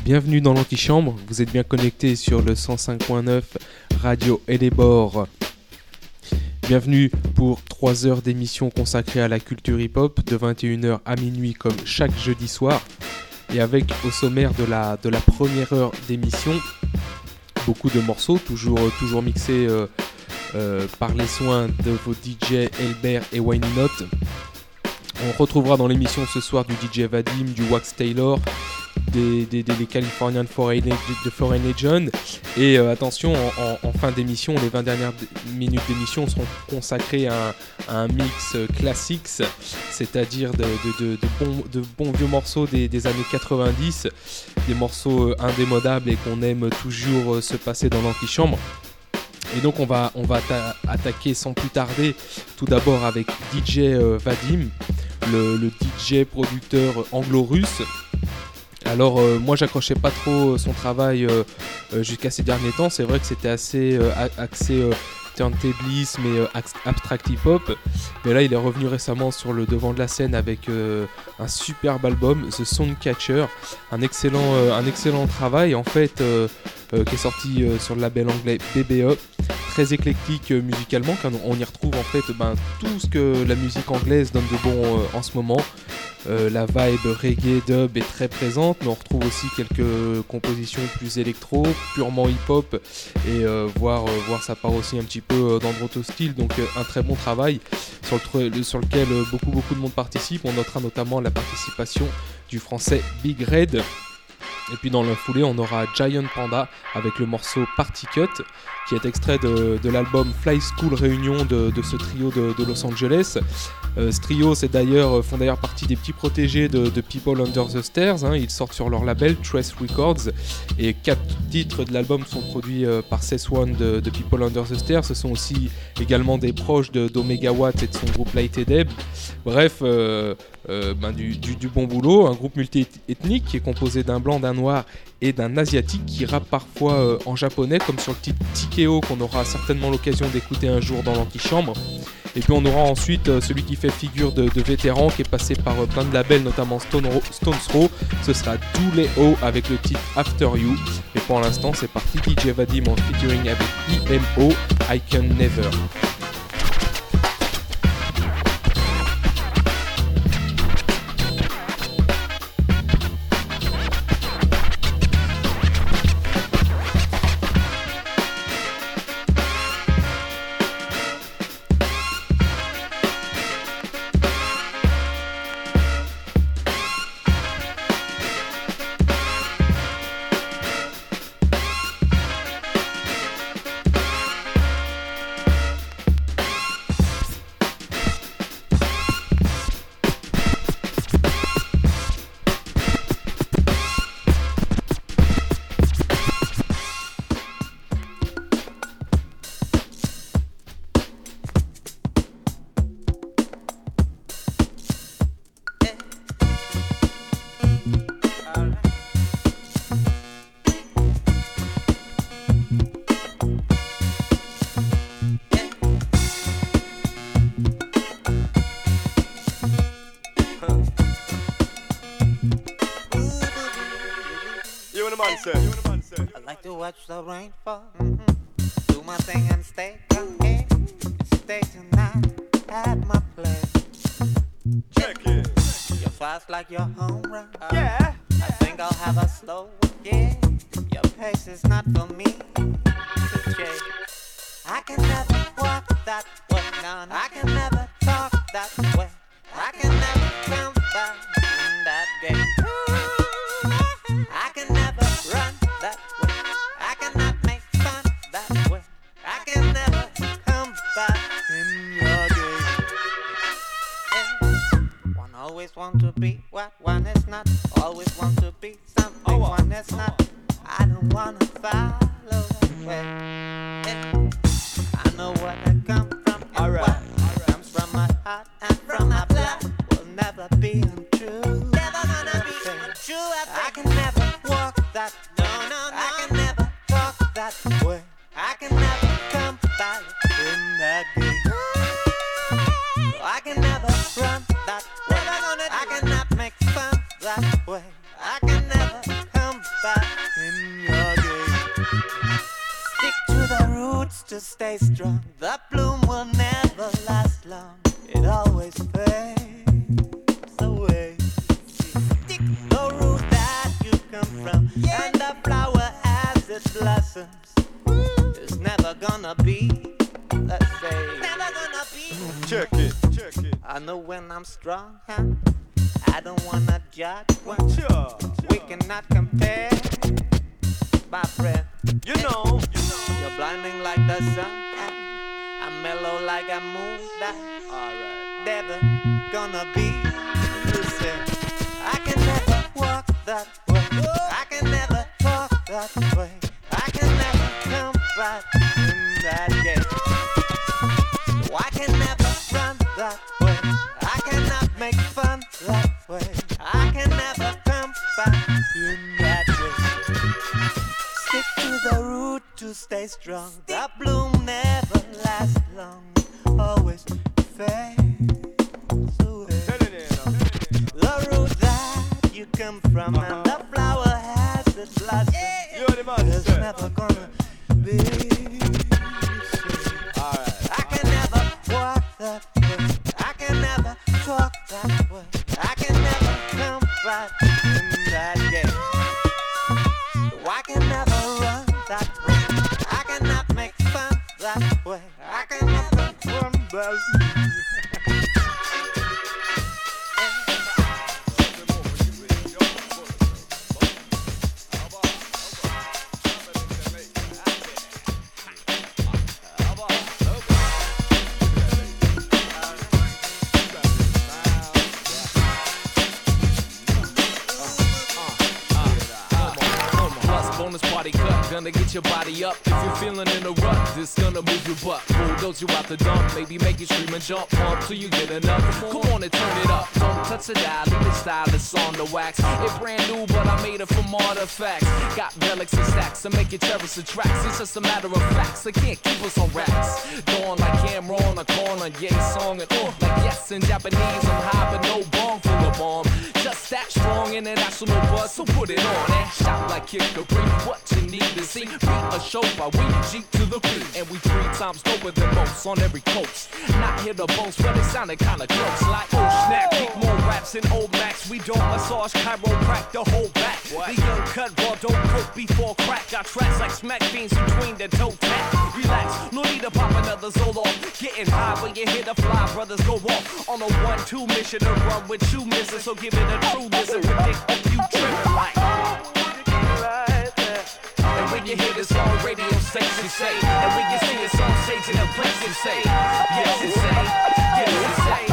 Bienvenue dans l'antichambre, vous êtes bien connectés sur le 105.9 Radio Eléborg. Bienvenue pour 3 heures d'émission consacrée à la culture hip-hop de 21h à minuit comme chaque jeudi soir. Et avec au sommaire de la première heure d'émission, beaucoup de morceaux, toujours mixés par les soins de vos DJ Elbert et Wayne Note. On retrouvera dans l'émission ce soir du DJ Vadim, du Wax Taylor, des Californian Foreign Agent. Et attention, en fin d'émission, les 20 dernières minutes d'émission seront consacrées à un mix classique, c'est-à-dire de bons vieux morceaux des années 90, des morceaux indémodables et qu'on aime toujours se passer dans l'antichambre. Et donc on va attaquer sans plus tarder tout d'abord avec DJ Vadim, le DJ producteur anglo-russe. Alors moi j'accrochais pas trop son travail jusqu'à ces derniers temps, c'est vrai que c'était assez axé turntablisme et abstract hip-hop, mais là il est revenu récemment sur le devant de la scène avec un superbe album, The Soundcatcher, un excellent travail en fait qui est sorti sur le label anglais BBE, très éclectique musicalement, car on y retrouve en fait tout ce que la musique anglaise donne de bon en ce moment. La vibe reggae dub est très présente, mais on retrouve aussi quelques compositions plus électro, purement hip-hop, et voir ça part aussi un petit peu dans d'autres styles, donc un très bon travail sur lequel beaucoup de monde participe. On notera notamment la participation du français Big Red. Et puis dans la foulée, on aura Giant Panda avec le morceau Party Cut, qui est extrait de l'album Fly School Réunion de ce trio de Los Angeles. Ce trio font d'ailleurs partie des petits protégés de People Under the Stairs. Ils sortent sur leur label Trace Records, et 4 titres de l'album sont produits par Seth One de People Under the Stairs. Ce sont aussi également des proches d'Omega Watt et de son groupe Light Edeb. Bref, du bon boulot, un groupe multi-ethnique qui est composé d'un blanc, d'un noir et d'un asiatique qui rappe parfois en japonais, comme sur le titre Tikeo qu'on aura certainement l'occasion d'écouter un jour dans l'antichambre. Et puis on aura ensuite celui qui fait figure de vétéran, qui est passé par plein de labels, notamment Stones Throw. Ce sera Dooleo avec le titre After You. Et pour l'instant c'est parti, DJ Vadim en featuring avec EMO, I Can Never. I like to watch the rain fall. Do my thing and stay okay. Stay tonight at my place. Check it. You're fast like your home run. Yeah. I think I'll have a slow again. Your pace is not for me to chase. I can never walk that way. No, I can never talk that way. I can never come back in that gate. I can never run that way. I cannot make fun that way. I can never come back in your game. One always want to be what one is not. Always want to be something one is not. I don't wanna follow that way. I know what I come from and what comes from my heart and from my blood will never be untrue. Never gonna be untrue. I can never walk that. No. I can never talk that way. I can never come back in that day. I can never run that way. I cannot make fun that way. I can never come back. stay strong. The bloom will never last long. It always fades away. Stick the root that you come from, and the flower as it blossoms. It's never gonna be the same. Never gonna be. Check it. I know when I'm strong, huh? I don't wanna judge one. We cannot compare, my friend. You know. You're blinding like the sun. I'm mellow like a moon. Alright. Never gonna be the same. I can never walk that way. I can never talk that way. I can never come back in that game. So I can never run that way. I cannot make fun that way. I can never come back in that way. Stick to the root to stay strong. The bloom never lasts long. Always fades away. The root that you come from and the flower has its blossom. It's never gonna be the same. I can never walk that way. I can never talk that way. I can never come back in that game. So I can never run that way. I cannot make fun that way. I can never run back. Gonna get your body up if you're feeling in a rut. This gonna move your butt, bulldoze you out the dump. Maybe make you scream and jump, pump till you get enough. Come on and turn it up. Don't touch the dial, leave the stylus on the wax. It brand new, but I made it from artifacts. Got relics and stacks to make you cherish the tracks. It's just a matter of facts. They can't keep us on racks. Dawn like camera on a corner, yeah, song and like yes in Japanese. I'm high, but no bong full of bomb. Just that strong international buzz, so put it on and shout like Kid Capri. What you need to see? Beat a show by we G to the beat, and we 3 times doper than most on every coast. Not here to boast, but it sounded kinda close. Like oh snap, kick more raps than old Max. We don't massage, chiropract the whole back. The young cut raw, don't coke before crack. Got tracks like smack beans between the toe tap. Relax, no need to pop another Zoloft. Getting high when you hear the fly brothers go off on a 1-2 mission to run with you missing. So give it a true listen, predict if you tripping like. And when you hear this on radio station say, and when you see us on stage in a place you say, yes it say, yes it say.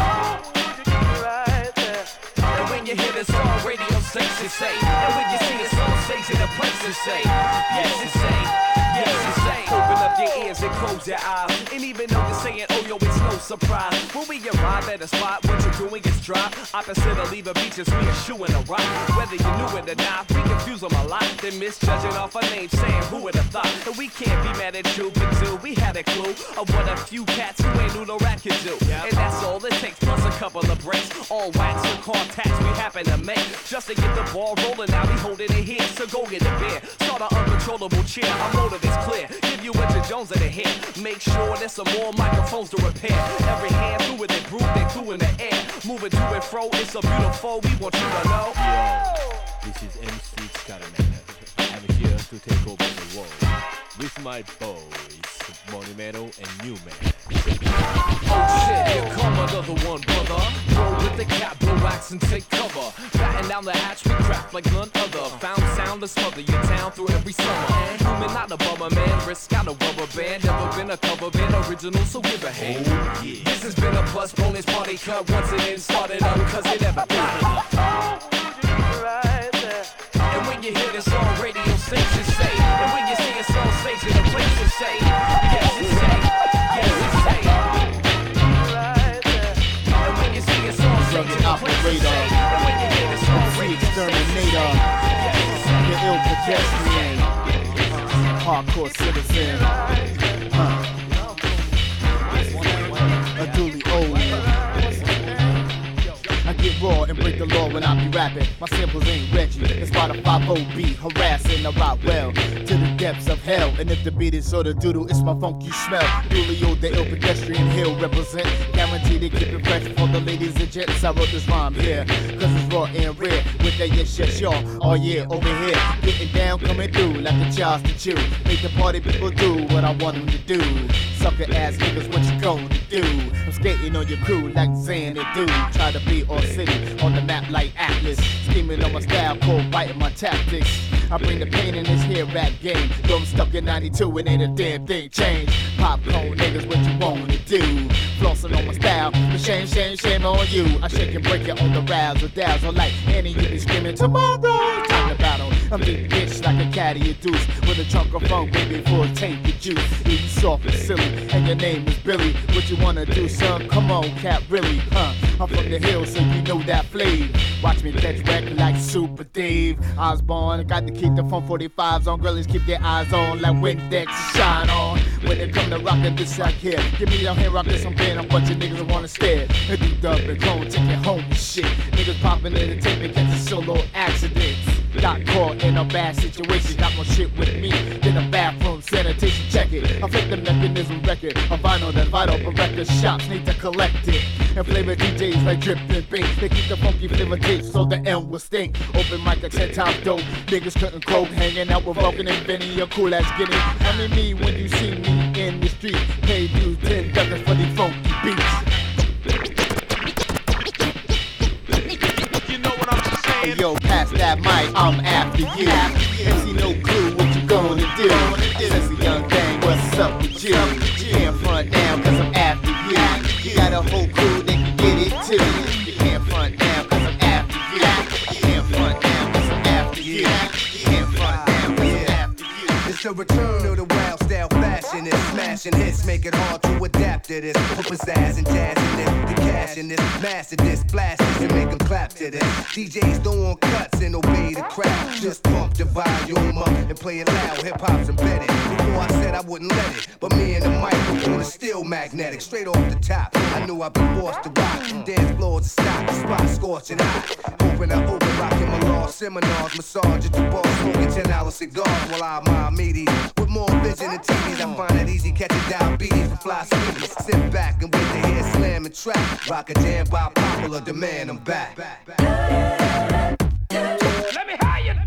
And when you hear this on radio station say, and when you see us on stage in a place you say, yes it say, yes it say. Open up your ears and close your eyes, and even though you're saying, oh yo, it's no surprise. When we arrive at a spot, what you're doing is drop. Opposite of leave a beaches, we are shooing a rock. Whether you knew it or not, we confuse them a lot. Then misjudging off our name, saying who would have thought. And we can't be mad at you, but do we had a clue of what a few cats who ain't knew no rap could do. And that's all it takes, plus a couple of breaks. All wax and contacts we happen to make. Just to get the ball rolling, now we holding it here. So go get a beer, start an uncontrollable cheer. Our motive is clear, give you what your Jones in the head. Make sure there's some more microphones to repair. Every hand through it, they brew, they through in the air. Moving to and fro, it's a beautiful, we want you to know. Yo, this is MC Scaramanga. I'm here to take over the world with my boys, Monumental and Newman. Oh shit, here come another one, brother. Roll with the cap, blow wax and take cover. Batten down the hatch, we craft like none other. Found sound to smother your town through every summer. Human, not a bummer, man. Risk out a rubber band. Never been a cover band original, so give a hand. Oh, yeah. This has been a plus bonus party cut. Once it in, started up, cause it never got enough. And when you hear this on radio stations say, and when you see us on stage in a place to say, yes it say, yes it say. And when you see us on stage in a place to say, and when you hear this on radio Exterminator, the ill pedestrian, hardcore citizen, a duly old. I get raw and break the law when I be rapping. My samples ain't Reggie, it's why the 5-0 beat harassing. I rock well to the depths of hell. And if the beat is sort of doodle, it's my funky smell. Julio, the ill pedestrian hill represent. Guaranteed to keep it fresh for the ladies and gents. I wrote this rhyme here, cause it's raw and rare. With that yes, y'all, oh yeah, over here. Getting down, coming through like a child's to chew. Make the party people do what I want them to do. Sucker ass niggas, what you gonna do? I'm skating on your crew like Zan and Dude. Try to be all city on the map like Atlas. Scheming on my style, cold biting my tactics. I bring the pain in this here rap game. Though I'm stuck in 92 and ain't a damn thing changed. Popcorn niggas, what you wanna do? Flossing on my style, but shame on you. I shake and break it on the razzle dazzle like Annie, you be screaming tomorrow. Time to battle. I'm big bitch like a caddy of deuce with a trunk of funk, baby, full of tank of juice. You soft and silly, and your name is Billy. What you wanna do, son? Come on, cat, really, huh? I'm from the hill, so you know that flavor. Watch me catch wreck like Super Dave Osborne. Got to keep the phone 45s on. Girlies keep their eyes on like Windex to shine on. When they come to rockin' this out here, give me your hand rockin' some band. A bunch of niggas wanna stare. They do dub and clone, take it home and shit. Niggas poppin' in the tape and catch a solo accidents. Got caught in a bad situation, got more shit with me than a bathroom sanitation. Check it, I flip the mechanism record, a vinyl that's vital, but record shops need to collect it. And flavor DJs like Drip and Bink, they keep the funky flavor tapes so the M will stink. Open mic at 10 top dope, niggas couldn't cope, hanging out with Vulcan and Benny, a cool ass guinea. I mean me when you see me in the street, pay dues $10 for these funky beats. Hey yo, pass that mic, I'm after you. MC no clue what you gonna do. Since a young thing, what's up with you? You can't front down cause I'm after you. You got a whole crew that can get it too. You can't front down cause I'm after you. You can't front down cause I'm after you. You can't front down cause I'm after you. It's the return of the wild style fashion. It's smashing hits, make it hard to adapt to this. Put pizzazz and jazz in this, the cash in this, master this, blast this, and make them clap to this. DJs don't want cuts and obey the crowd. Just pump the volume up and play it loud. Hip hop's embedded. Before I said I wouldn't let it, but me and the microphone is still magnetic. Straight off the top, I knew I'd be forced to rock. Dance floors to stop, the spot scorching hot. Open, rocking my law seminars, massage at the bar, smoking $10 cigars while I mind meaties. With more vision than TVs, I find it easy catching diabetes and fly speedies. Sit back and wait to hear slam and trap. Rock a jam by popular demand, I'm back. Let me hire you.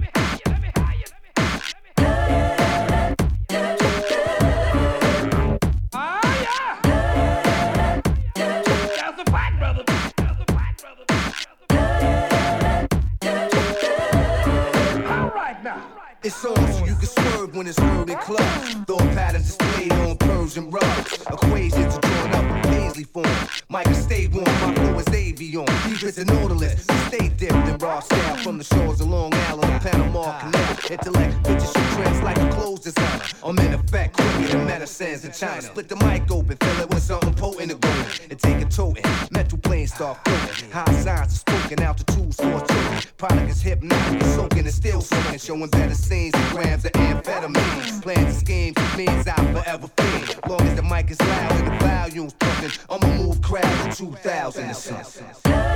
It's on so you can swerve when it's heard in clubs. Thought patterns displayed on Persian rugs. Equations are drawn up in paisley form. Micah stay warm, my flow is avion. Deep as a nautilus, stay dipped in raw style. From the shores of Long Island to Panama Canal. Intellect, bitches shoot trends like a clothes designer. I'm in effect, quicker than medicines in China. Split the mic open, fill it with something potent to go in. And take a toting, metal planes start floating. High signs are spoken, altitude sports choking. Product is hypnotic, it's soaking and still soaking. Showing better scenes and grams of amphetamines. Plans and schemes means I'll forever fiend. Long as the mic is loud and the volume's pumping, I'ma move crowds in 2000 or something.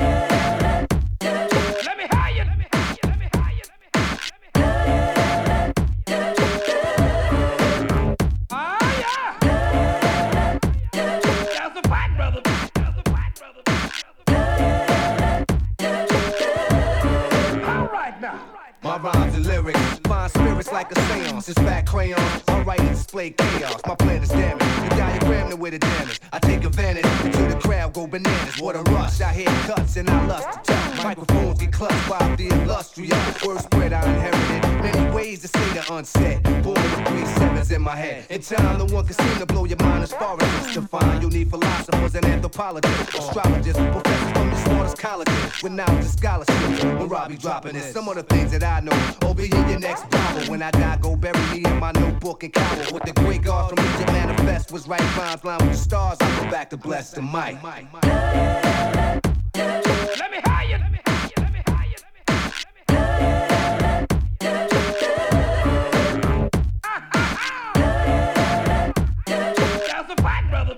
Let me hire you. My rhymes and lyrics, find spirits like a seance. It's fat crayons, I write and display chaos. My plan is damage, the diagram the way to damage. I take advantage until the crowd go bananas. What a rush, I hear cuts and I lust to touch. Microphones get clutched by the illustrious. Word spread I inherited, many ways to say the unsaid. Born with 3 sevens in my head. In time, no one can seem to blow your mind as far as it's defined. You'll need philosophers and anthropologists, astrologists, professors from the smartest colleges. With knowledge and scholarship, when Robbie dropping this. Some of the things that I know, will be in your next Bible. When I die, go bury me in my notebook and cower. With the great God from Egypt manifest was right rhymes, line with the stars. I go back to bless the mic. Let me hire you. That's a fight, brother.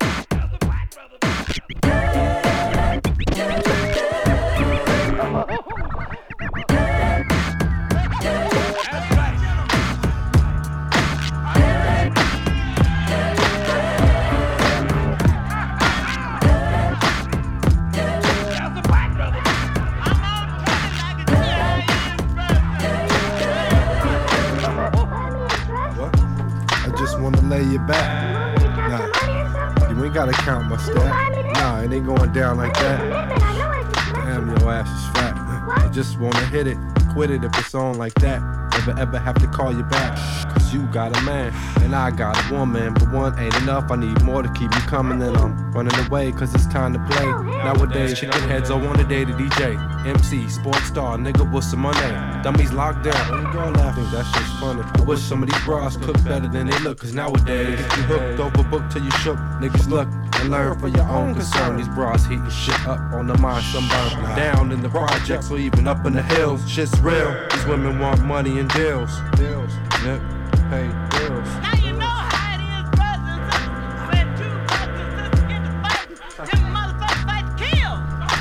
gotta count my stat. Nah, it ain't going down like that. Damn, your ass is fat. I just wanna hit it, quit it if it's on like that. Never ever have to call you back. Cause you got a man, and I got a woman. But one ain't enough, I need more to keep you coming. And I'm running away cause it's time to play. Nowadays, chicken heads all want a day to DJ. MC, sports star, nigga, what's some money? Dummies locked down, and girl laughing, that's just funny. I wish some of these bras cook better than they look. Cause nowadays, you hooked over book till you shook. Niggas look and learn for your own concern. These bras heating shit up on the mind, sunburn. Down in the projects or even up in the hills. Shit's real, these women want money and deals. Yep, pay bills. Now you know how it is, brothers and sisters. When two brothers and sisters get to fight, them motherfuckers fight to kill.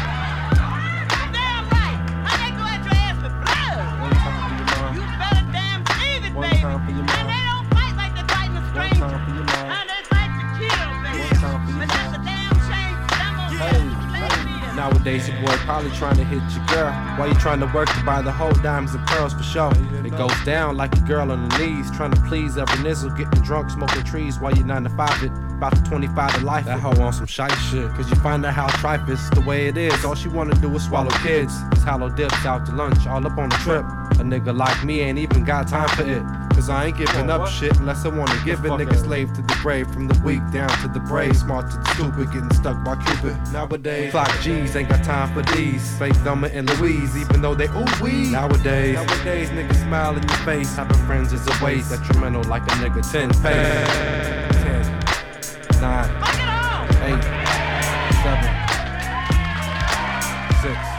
Damn right. How they go at your ass with blood? One time for your mom. You better damn believe it, One baby. time for your mom. And they don't fight like they're fighting a One stranger. time for your mom. Now they fight to kill, baby. One time for your But that's mom. a damn shame. Them motherfuckers leave me. Nowadays, your boy probably trying to hit your girl. Why you trying to work to buy the whole diamonds and pearls for sure? It goes down like a girl on her knees, trying to please every nizzle, getting drunk, smoking trees while you're 9 to 5 it. About to 25 to life. That hoe on some shite shit. Cause you find out how trife is the way it is. All she wanna do is swallow kids. It's hollow dips out to lunch, all up on the trip. A nigga like me ain't even got time for it. Cause I ain't giving up shit unless I wanna give it. Nigga slave to the brave, from the weak down to the brave. Smart to the stupid, getting stuck by Cupid. Nowadays, clock G's ain't got time for these. Fake Thelma and Louise, even though they ooh wee. Nowadays, niggas smile in your face. Having friends is a waste. Detrimental like a nigga 10 pace. 10, 9, 8, 7, 6.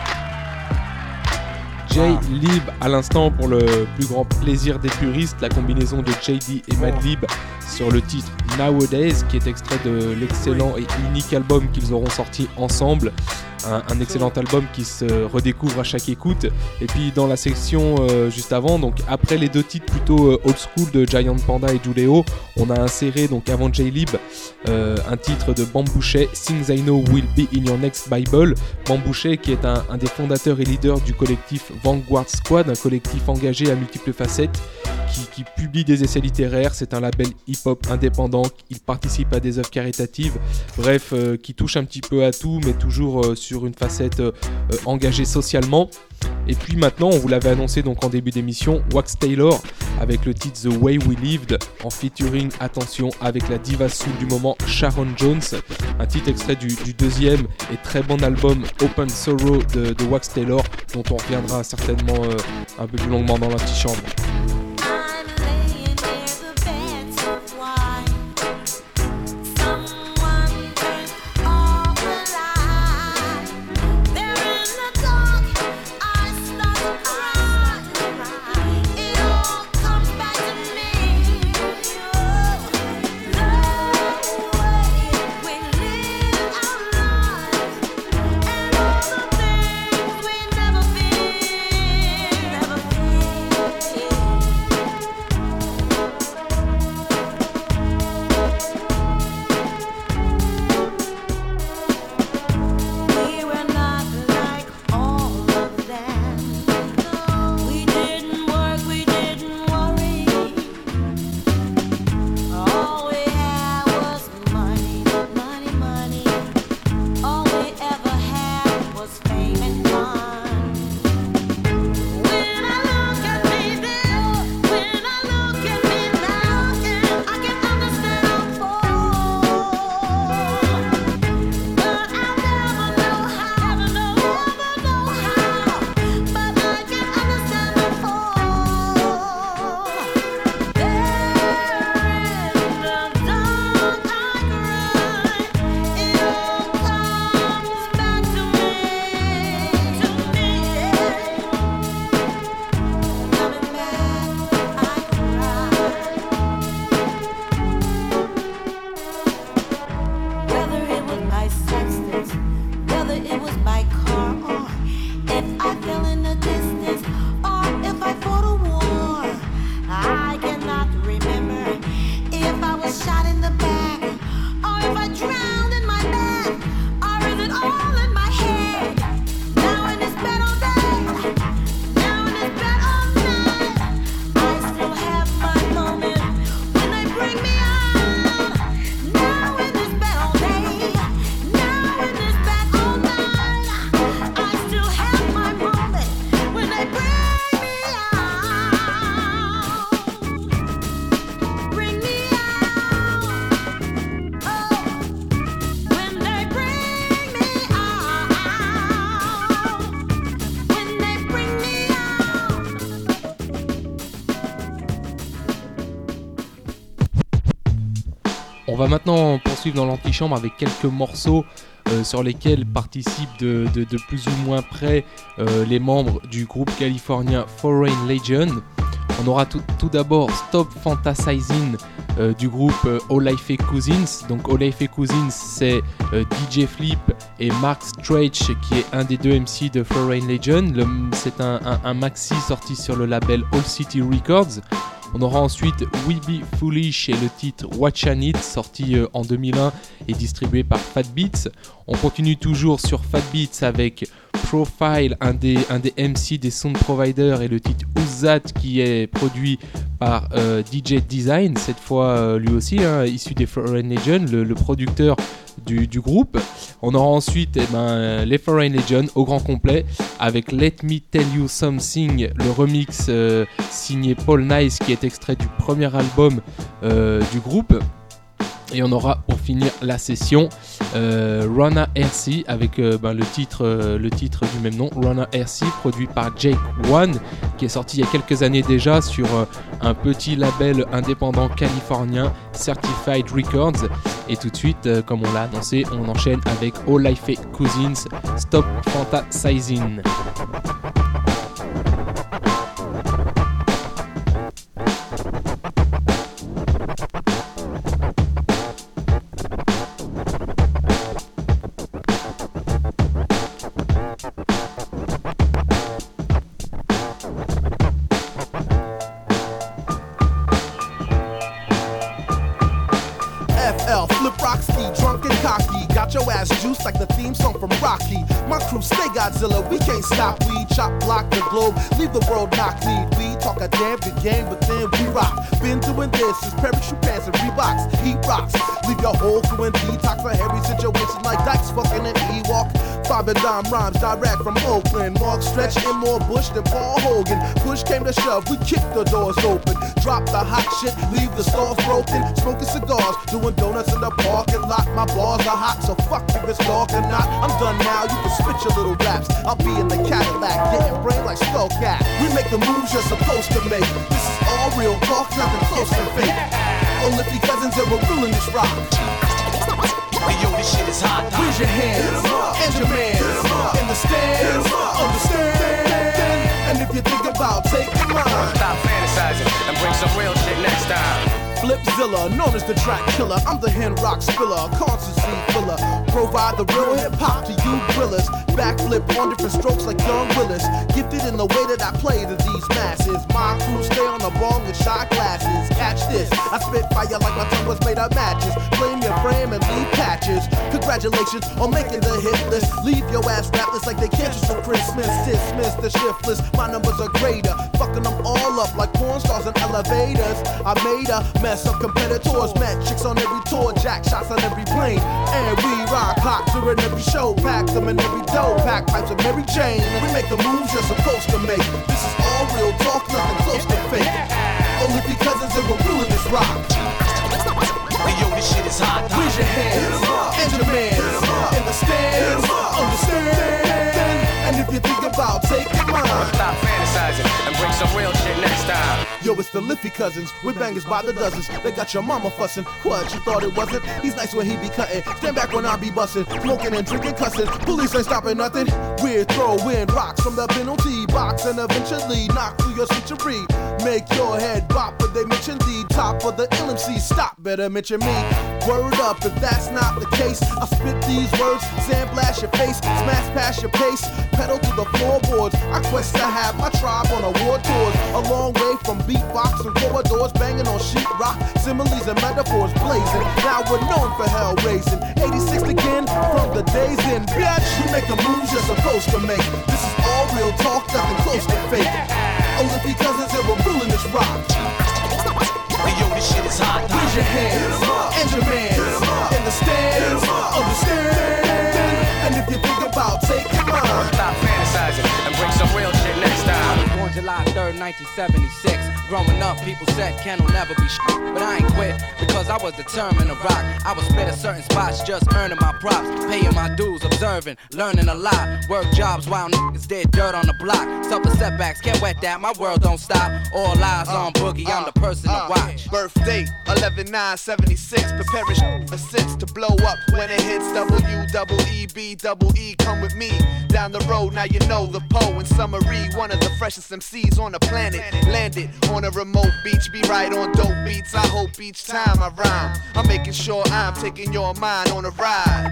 J-Lib à l'instant pour le plus grand plaisir des puristes, la combinaison de JD et Madlib sur le titre Nowadays qui est extrait de l'excellent et unique album qu'ils auront sorti ensemble. Un excellent album qui se redécouvre à chaque écoute. Et puis dans la section juste avant, donc après les deux titres plutôt old school de Giant Panda et Juleo, on a inséré donc avant J-Lib un titre de Bambouchet, Things I Know Will Be in Your Next Bible. Bambouchet qui est un des fondateurs et leaders du collectif Vanguard Squad, un collectif engagé à multiples facettes qui publie des essais littéraires. C'est un label hip-hop indépendant, il participe à des œuvres caritatives, bref, qui touche un petit peu à tout, mais toujours sur une facette engagée socialement. Et puis maintenant, on vous l'avait annoncé donc en début d'émission, Wax Taylor avec le titre The Way We Lived en featuring, attention, avec la diva soul du moment Sharon Jones, un titre extrait du deuxième et très bon album Open Sorrow de Wax Taylor, dont on reviendra certainement un peu plus longuement dans l'antichambre. Never feel va maintenant poursuivre dans l'antichambre avec quelques morceaux sur lesquels participent de plus ou moins près les membres du groupe californien Foreign Legion. On aura tout d'abord Stop Fantasizing du groupe Olife Cousins. Donc Olife Cousins, c'est DJ Flip et Mark Stretch qui est un des deux MC de Foreign Legion. C'est un maxi sorti sur le label All City Records. On aura ensuite We Be Foolish et le titre Watch I Need, sorti en 2001 et distribué par Fat Beats. On continue toujours sur Fat Beats avec Profile, un des MC des sound providers, et le titre Who's That qui est produit par DJ Design, cette fois lui aussi issu des Foreign Legion, le producteur du groupe. On aura ensuite les Foreign Legion au grand complet avec Let Me Tell You Something, le remix signé Paul Nice qui est extrait du premier album du groupe. Et on aura pour finir la session Rona RC avec le titre du même nom, Rona RC, produit par Jake One, qui est sorti il y a quelques années déjà sur un petit label indépendant californien, Certified Records. Et tout de suite, comme on l'a annoncé, on enchaîne avec Olife Cousins, Stop Fantasizing. Your ass juice like the theme song from Rocky. My crew stay Godzilla, we can't stop. We chop, block the globe, leave the world knock knee. We talk a damn good game, but then we rock. Been doing this since parachute pants and Reeboks. Heat rocks, leave your whole crew in detox for every situation like Dykes fucking an Ewok. 5 and dime rhymes direct from Oakland. Mark Stretch and more Bush than Paul Hogan. Push came to shove, we kicked the doors open. Drop the hot shit, leave the stalls broken. Smoking cigars, doing donuts in the parking lot. My bars are hot, so fuck if it's dark or not. I'm done now, you can spit your little raps. I'll be in the Cadillac, getting brain like Skullcat. We make the moves you're supposed to make. This is all real talk, nothing close to fake. Only cousins that were ruling this rock. Hey yo, this shit is hot. Raise your hands and your man in the stands. Understand? And if you think about taking mine, Stop fantasizing and bring some real shit next time. Flipzilla, known as the track killer. I'm the hen rock spiller, constancy filler. Provide the real hip hop to you grillers. Backflip on different strokes like Young Willis. Gifted in the way that I play to these masses. My crew stay on the ball with shot glasses. Catch this, I spit fire like my tongue was made of matches. Flame your frame and leave patches. Congratulations on making the hit list. Leave your ass rapless like they cancel for Christmas. Dismiss the shiftless, my numbers are greater. Fucking them all up like porn stars in elevators. I made a mess of competitors. Met chicks on every tour, jack shots on every plane. And we rock hot during every show. Pack them in every dough, pack pipes of Mary Jane. We make the moves you're supposed to make. This is all real talk, nothing close to fake. Only cousins that were ruling this rock. Hey yo, this shit is hot. Raise your hands and your man in the stands. Understand? And if you think about taking mine, Stop fantasizing and bring some real shit next time. yo, it's the Liffey cousins with bangers by the dozens. They got your mama fussing. What, you thought it wasn't? He's nice when he be cutting. Stand back when I be busting. Smoking and drinking, cussing. Police ain't stopping nothing. We're throwing rocks from the penalty box and eventually knock through your century. Make your head bop when they mention the top of the LMC. Stop, better mention me. Word up, if that's not the case, I spit these words, sandblast your face, smash past your pace, pedal to the floorboards. I quest to have my tribe on award tours, a long way from beatbox and corridors, banging on sheetrock, similes and metaphors blazing. Now we're known for hell raising. 86 again from the days in, bitch. We make the moves you're supposed to make. This is all real talk, nothing close to fake. Only cousins that were ruling this rock. Hey yo, this shit is hot. Raise your hands and your man in the stands. Understand? And if you think about taking mine, Stop fantasizing and bring some real shit next time. On July 3rd, 23rd, 1976. Growing up, people said Ken will never be but I ain't quit because I was determined to rock. I would spit at certain spots, just earning my props, paying my dues, observing, learning a lot. Work jobs while niggas did dirt on the block. Suffer setbacks, can't wet that, my world don't stop. All eyes on Boogie, I'm the person to watch. Birthday 11/9/76, preparing for sits to blow up when it hits WEEB. Come with me down the road, now you know the Poe and Summary, one of the freshest MCs on the planet. Landed on a remote beach, be right on dope beats. I hope each time I rhyme, I'm making sure I'm taking your mind on a ride.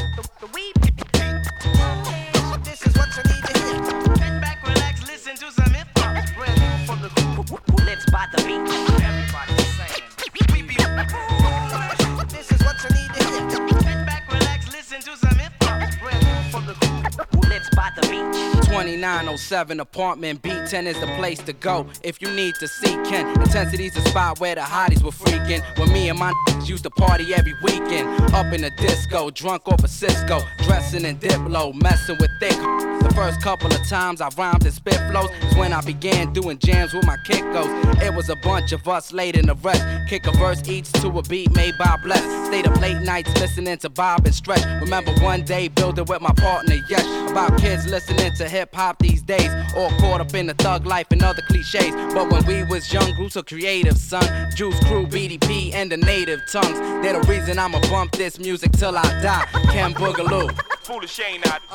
This is what you need to hear. Sit back, relax, listen to some hip hop. Brand new from the group who lives by the beat. Everybody's saying we be. This is what you need to hear. Sit back, relax, listen to some hip hop. Brand new from the group who lives by the beat. 2907 apartment B10 is the place to go if you need to see Ken. Intensity's the spot where the hotties were freaking. When me and my used to party every weekend. Up in the disco, drunk off a Cisco, dressing in Diplo, messing with thick. The first couple of times I rhymed and spit flows is when I began doing jams with my kickos. It was a bunch of us laid in the rest. Kick a verse each to a beat made by Bless. Stayed up late nights listening to Bob and Stretch. Remember one day building with my partner Yesh about kids listening to hip-hop these days, all caught up in the thug life and other cliches. But when we was young, grew so creative, son. Juice Crew, BDP, and the native tongues. They're the reason I'ma bump this music till I die. Ken Boogaloo. Foolish ain't I?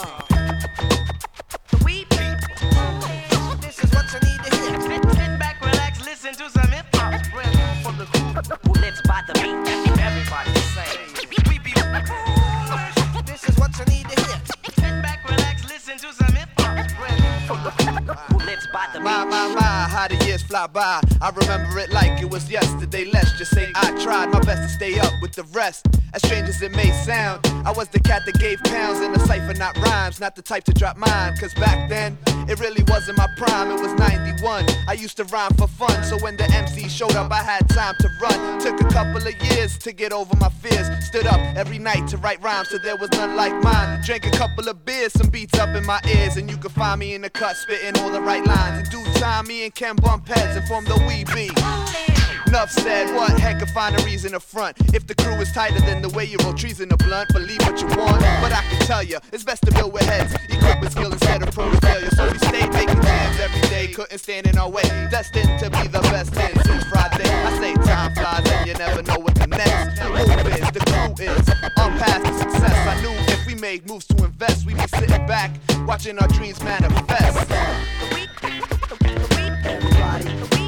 This is what you need to hear. Sit back, relax, listen to some hip hop. Brand new from the group who lives by the beat. Everybody's saying we be. This is what you need to hear. Sit back, relax, listen to some hip hop. Brand new from the group who lives by the beat. My, how the years fly by. I remember it like it was yesterday. Let's just say I tried my best to stay up with the rest. As strange as it may sound, I was the cat that gave pounds in a cipher, not rhymes. Not the type to drop mine, cause back then, it really wasn't my prime. It was 91, I used to rhyme for fun. So when the MC showed up, I had time to run. Took a couple of years to get over my fears. Stood up every night to write rhymes so there was none like mine. Drank a couple of beers, some beats up in my ears. And you could find me in the cut, spitting all the right lines. In due time, me and Ken bump heads and form the We Be. Enough said, what heck could find a reason to front? If the crew is tighter than the way you roll trees in a blunt, believe what you want. But I can tell you, it's best to build with heads, equipped with skill instead of prone to failure. So we stayed making jams every day, couldn't stand in our way. Destined to be the best hit since Friday. I say time flies and you never know what the next move is. The crew is on path to success. I knew if we made moves to invest, we'd be sitting back, watching our dreams manifest. Everybody,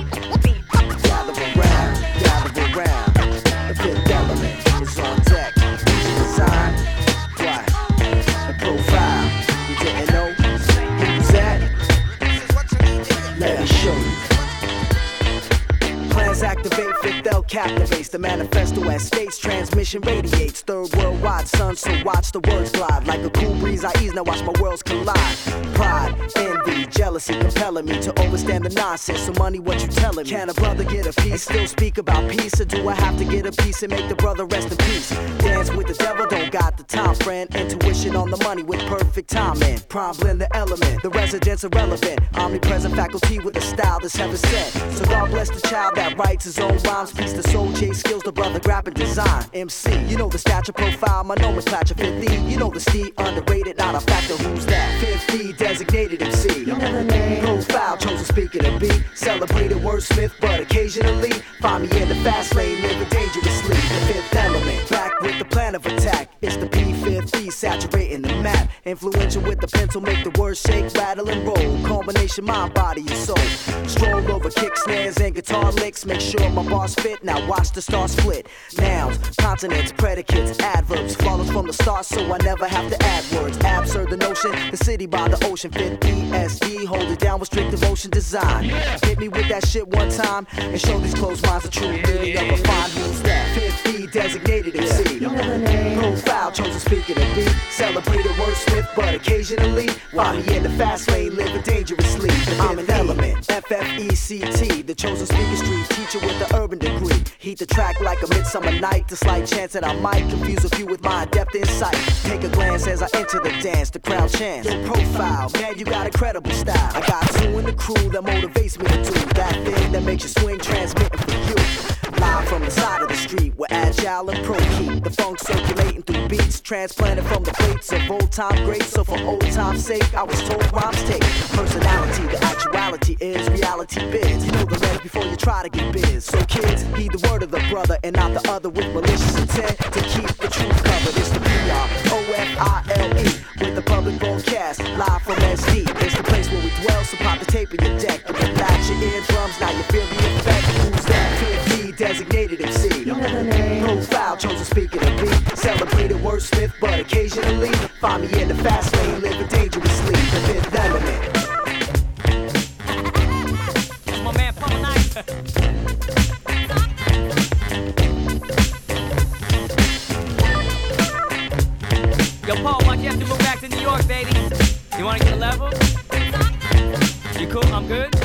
gather around. The fifth element is on deck. Design, what? The profile. You didn't know who's that? Let me show you. Plans activate, fifth L captivates. The manifesto as states, transmission radiates. Third worldwide sun, so watch the words glide. Like a cool breeze I ease, now watch my worlds collide. Pride, envy, jealousy compelling me to overstand the nonsense. So money, what you telling me? Can a brother get a piece? Still speak about peace, or do I have to get a piece and make the brother rest in peace? Dance with the devil, don't got the time, friend. Intuition on the money with perfect timing. Prime blend the element, the residents irrelevant. Omnipresent faculty with a style that's heaven sent. So God bless the child that writes his own rhymes. Peace the soul, J skills, the brother grab and design. MC, you know the stature profile, my nomenclature 50. You know the Steve, underrated, not a factor. Who's that? 50 designated MC. You know the name. Profile, chosen speaker to be. Celebrated wordsmith, but occasionally find me in the fast lane, living dangerously. The fifth element, back with the plan of attack. It's the P50, saturating the map. Influential with the pencil, make the words shake, rattle and roll. Combination, mind, body, and soul. Stroll over kick snares and guitar licks. Make sure my bars fit, now watch the stars split. Nouns, consonants, predicates, adverbs. Follows from the start, so I never have to add words. Absurd the notion, the city by the ocean. Fit ESD, hold it down with strict devotion design. Hit me with that shit one time and show these closed minds the true meaning of a fine. Who's that? 50 designated MC. Profile, chosen speaker to be. Celebrated wordsmith, wordsmith, but occasionally find me in the fast lane, living dangerously. I'm an element, FFECT, the chosen speaker street teacher with the urban degree. Heat the track like a midsummer night, the slight chance that I might confuse a few with my adept insight. Take a glance as I enter the dance, the crowd chants. Your profile, man, you got incredible style. I got two in the crew that motivates me to do that thing that makes you swing, transmitting for you. Live from the side of the street, we're agile and pro keep the funk circulating through beats, transplanted from the plates of old time greats. So for old time's sake, I was told rhymes take personality. The actuality is reality biz. You know the rest before you try to get biz. So kids, heed the word of the brother and not the other with malicious intent to keep the truth covered. It's the PROFILE with the public broadcast live from SD. It's the place where we dwell. So pop the tape in your deck and relax your eardrums. Now you feel the effect. Who's that? Designated MC. Profile, chosen speaker to be. Celebrated wordsmith, but occasionally find me in the fast lane, living dangerously. The fifth element. My man, Paul Knight. Yo, Paul, why'd you have to move back to New York, baby? You wanna get a level? You cool? I'm good?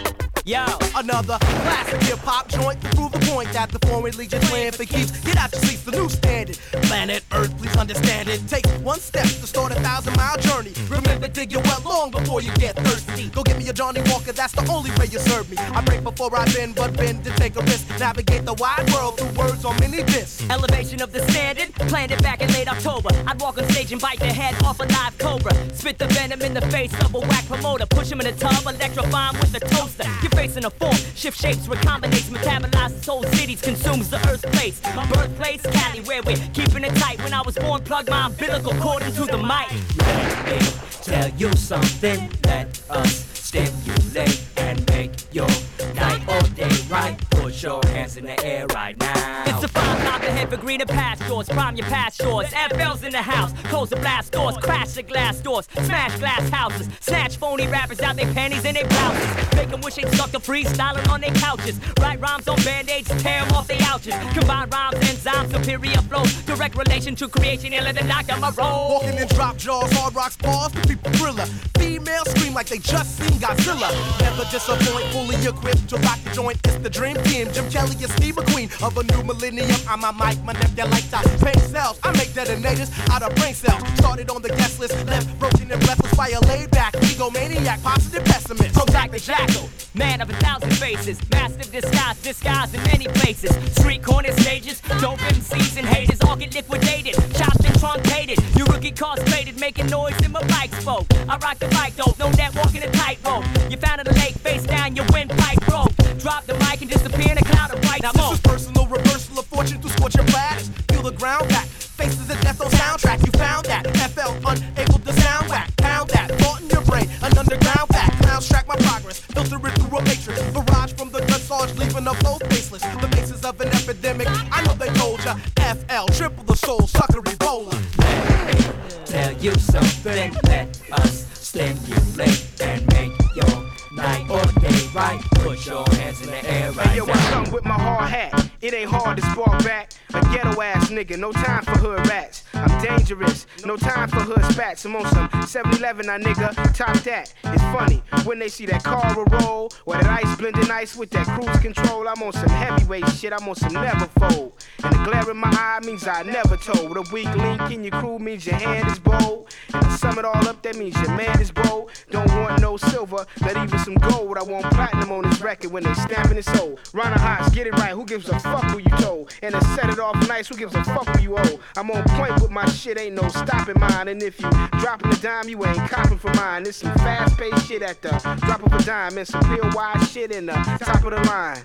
Yo. Another classic hip-hop joint to prove the point that the foreign legion plan for keeps. Get out your seats, the new standard. Planet Earth, please understand it. Take one step to start a 1,000-mile journey. Remember, dig your well long before you get thirsty. Go get me a Johnny Walker, that's the only way you serve me. I break before I bend, but bend to take a risk. Navigate the wide world through words on mini discs. Elevation of the standard, planned it back in late October. I'd walk on stage and bite the head off a live cobra. Spit the venom in the face of a whack promoter. Push him in a tub, electrify him with a toaster. You're facing a form, shift shapes, recombinates, metabolizes whole cities, consumes the earth's place. My birthplace, Cali, where we're keeping it tight. When I was born, plugged my umbilical cord into the mic. Let me tell you something, let us stimulate and make your night or day right. Put your hands in the air right now. It's a fine knock ahead for greener pastures, prime your past shores. FL's in the house, close the blast doors, crash the glass doors, smash glass houses, snatch phony rappers out their panties and their blouses. Make them wish they'd stuck to freestyling on their couches. Write rhymes on band-aids, tear them off their ouches. Combine rhymes, enzymes, superior flows. Direct relation to creation, iller than knock on my roll. Walking in drop jaws, hard rocks, bars, the people thriller. Females scream like they just seen Godzilla. Never disappoint, fully equipped to rock the joint. It's the dream team, Jim Kelly and Steve McQueen of a new millennium. I'm a mic, manipulate paint cells. I make detonators out of brain cells. Started on the guest list, left broken and breathless by a laid-back egomaniac, positive pessimist. From Jack the Jackal, man of 1,000 faces, massive disguise in many places. Street corner stages, dope MCs and haters all get liquidated, chopped and truncated. You rookie cars traded, making noise in my bike spoke. I rock the mic though, no net walking a tightrope. You found in the lake, face down, your windpipe broke. Drop the mic and disappear in a cloud of white now smoke. This is personal reversal of fortune through scorching bladders. Feel the ground back, faces of death on soundtrack. You found that, FL unable to sound whack. Pound that, thought in your brain, an underground fact. Clowns track my progress, filter it through a matrix. Barrage from the gun sarge, leaving a flow faceless. The basis of an epidemic, I know they told ya. FL, triple the soul, sucker Ebola. Let me tell you something, let us stimulate and make your night or day right. Put your hands in the air right now. Hey yo, I come with my hard hat. It ain't hard to spark back. A ghetto ass nigga, no time for hood rats. I'm dangerous, no time for hood spats. I'm on some 7-Eleven, now nigga, top that. It's funny when they see that car roll, or that ice blending ice with that cruise control. I'm on some heavyweight shit, I'm on some never fold. And the glare in my eye means I never told. A weak link in your crew means your hand is bold. And to sum it all up, that means your man is bold. Don't want no silver, not even some gold. I want platinum on this record when they stamping his soul. Run a Haas, get it right, who gives a fuck who you told? And to set it off nice, who gives a fuck who you owe? I'm on point with my shit, ain't no stopping mine. And if you dropping a dime, you ain't copping for mine. It's some fast-paced shit at the drop of a dime. And some real wide shit in the top of the line.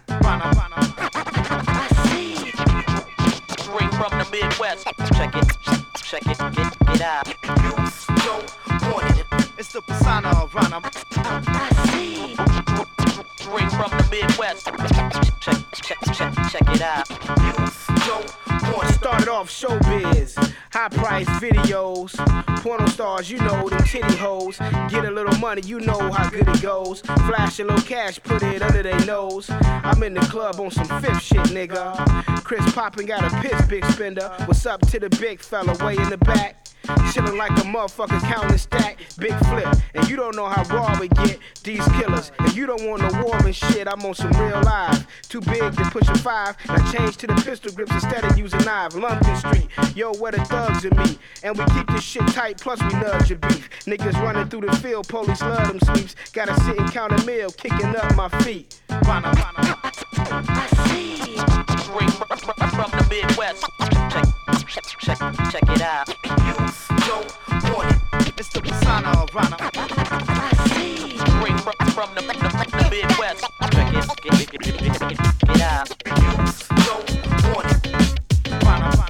Straight from the Midwest. Check it, get out. You don't want it. It's the persona of Rana. Straight from the Midwest. Check it out. You don't want it. Started off showbiz, high price videos, porno stars, you know, them titty hoes. Get a little money, you know how good it goes. Flash a little cash, put it under their nose. I'm in the club on some fifth shit, nigga. Chris Poppin' got a piss, big spender. What's up to the big fella way in the back? Chillin' like a motherfucker counting stack, big flip. And you don't know how raw we get, these killers. And you don't want no war and shit, I'm on some real live. Too big to push a 5, I changed to the pistol grips instead of using knives. London Street, yo, where the thugs and me. And we keep this shit tight, plus we nudge your beef. Niggas running through the field, police love them sweeps. Gotta sit and count a meal, kicking up my feet. From the Midwest. Check it out. You don't want it. It's the persona of Rana. Straight from the Midwest. Check it out. You don't want it. Rana.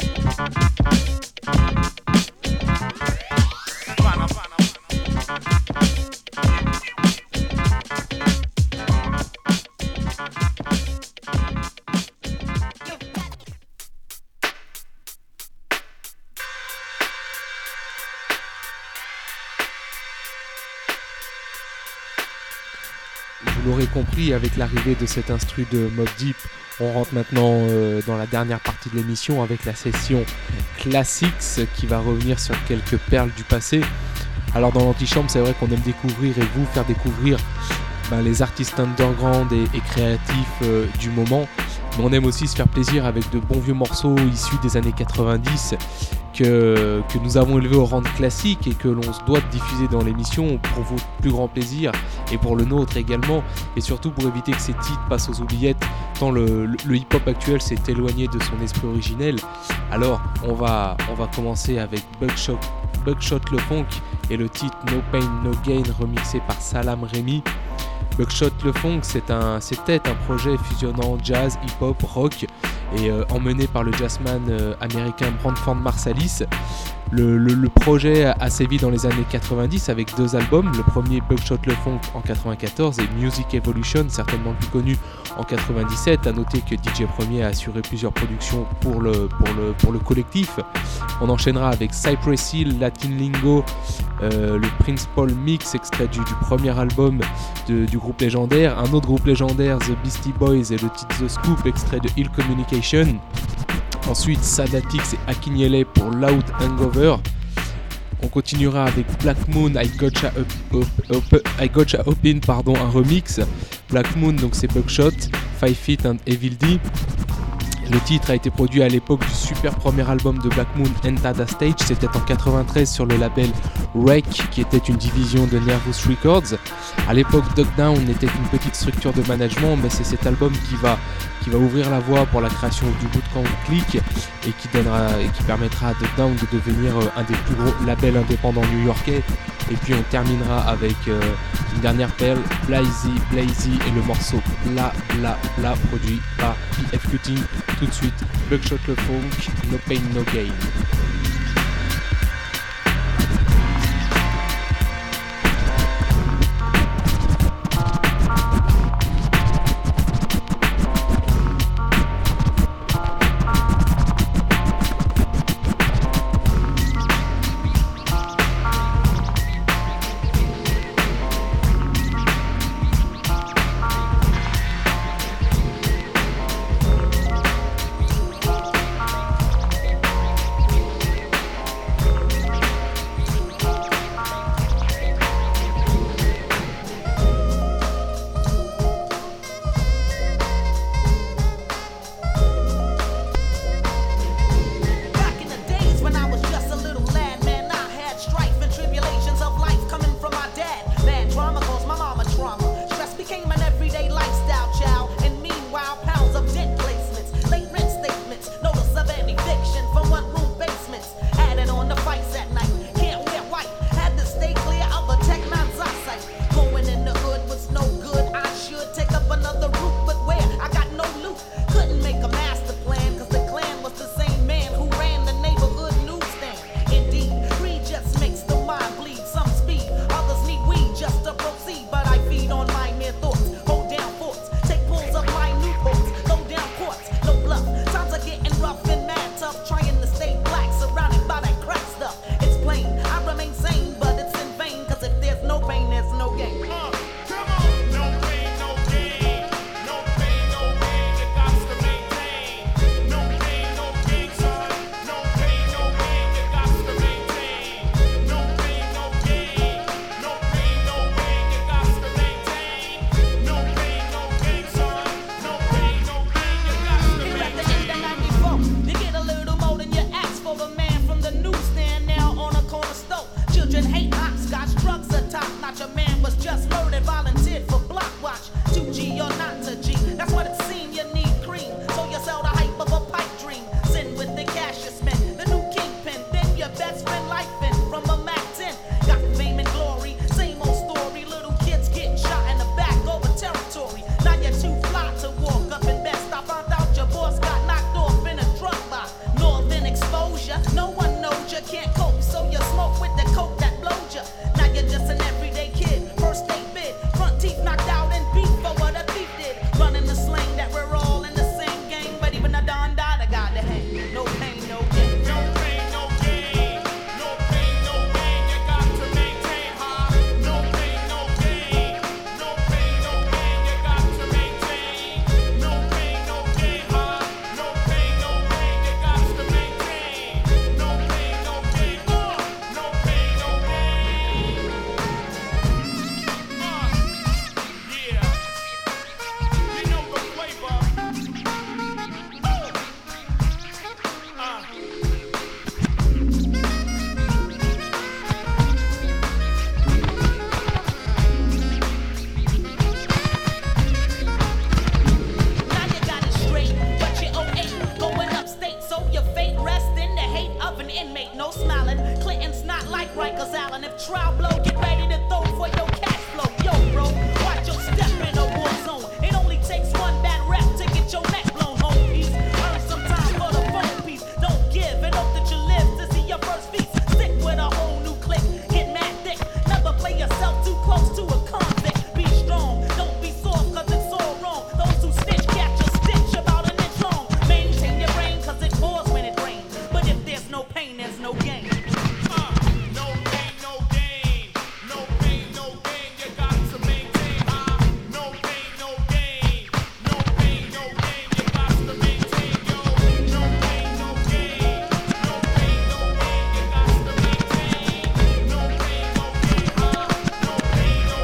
Vous l'aurez compris, avec l'arrivée de cet instru de Mobb Deep, on rentre maintenant dans la dernière partie de l'émission avec la session Classics qui va revenir sur quelques perles du passé. Alors dans l'antichambre, c'est vrai qu'on aime découvrir et vous faire découvrir les artistes underground et créatifs du moment, mais on aime aussi se faire plaisir avec de bons vieux morceaux issus des années 90 que nous avons élevés au rang de classique et que l'on se doit de diffuser dans l'émission pour votre plus grand plaisir et pour le nôtre également, et surtout pour éviter que ces titres passent aux oubliettes tant le hip-hop actuel s'est éloigné de son esprit originel. Alors on va commencer avec Buckshot Le Funk et le titre No Pain No Gain remixé par Salam Remy. Buckshot Le Funk, c'était un projet fusionnant jazz, hip-hop, rock et emmené par le jazzman américain Branford Marsalis. Le projet a sévi dans les années 90 avec 2 albums, le premier Buckshot Le Funk en 94 et Music Evolution, certainement plus connu en 97. À noter que DJ Premier a assuré plusieurs productions pour le collectif. On enchaînera avec Cypress Hill, Latin Lingo, le Prince Paul Mix, extrait du premier album du groupe légendaire, un autre groupe légendaire, The Beastie Boys, et le titre The Scoop, extrait de Ill Communication. Ensuite, Sadatix et Akinyele pour Loud Hangover. On continuera avec Black Moon, I Gotcha Open, un remix. Black Moon, donc c'est Buckshot, 5 Feet and Evil D. Le titre a été produit à l'époque du super premier album de Black Moon, Entada Stage. C'était en 93 sur le label Rec, qui était une division de Nervous Records. À l'époque, Dog Down était une petite structure de management, mais c'est cet album qui va ouvrir la voie pour la création du Bootcamp Click et qui permettra à Dog Down de devenir un des plus gros labels indépendants new-yorkais. Et puis on terminera avec une dernière perle, Blazy et le morceau Bla Bla Bla, produit par PF Cutting. Tout de suite, Buckshot Le Funk, No Pain No Gain. watch. A man was just murdered, volunteered for block watch. 2G or not to G, that's what it seems. You need cream, so you sell the hype of a pipe dream. Sin with the cash you spent, the new kingpin. Then your best friend life in from a Mac 10. Got fame and glory, same old story. Little kids getting shot in the back over territory. Now you're too fly to walk up and best. I found out your boss got knocked off in a truck by northern exposure. No one knows you can't cope, so you smoke with the coke that blows you. Now you're just an everyday kid, first aid bid, front teeth knocked out and beat for what a thief did. Running the slang that we're all in the same game, but even a Don died, I got to hang. No pain, no gain. No pain, no gain. No pain, no gain. You got to maintain, huh? No pain, no gain. No pain, no gain. You got to maintain. No pain, no gain, huh? No pain, no gain. You got to maintain. No pain, no gain. No pain, no gain. Yeah. You know the flavor. Now you got it straight, but you 08 going upstate, so your fate rests in the hate of an inmate. No smiling, Clinton's not like Rikers Island. If trial blow, get ready to throw for your cash flow. Yo, bro, watch your step in a war zone. It only takes one bad rep to get your neck blown home. Piece, earn some time for the phone piece. Don't give and hope that you live to see your first feast. Stick with a whole new clique, get mad thick. Never play yourself too close to a convict. Be strong, don't be soft, cause it's all wrong. Those who snitch catch a stitch about an inch long. Maintain your brain, cause it pours when it rains. But if there's no pain, there's no gain. No pain, no gain. No pain, no gain. You got to maintain, huh? No pain, no gain. No pain, no gain. You got to maintain, yo. No pain, no gain. No pain, no gain. You got to maintain. No pain, no gain, huh? No pain, no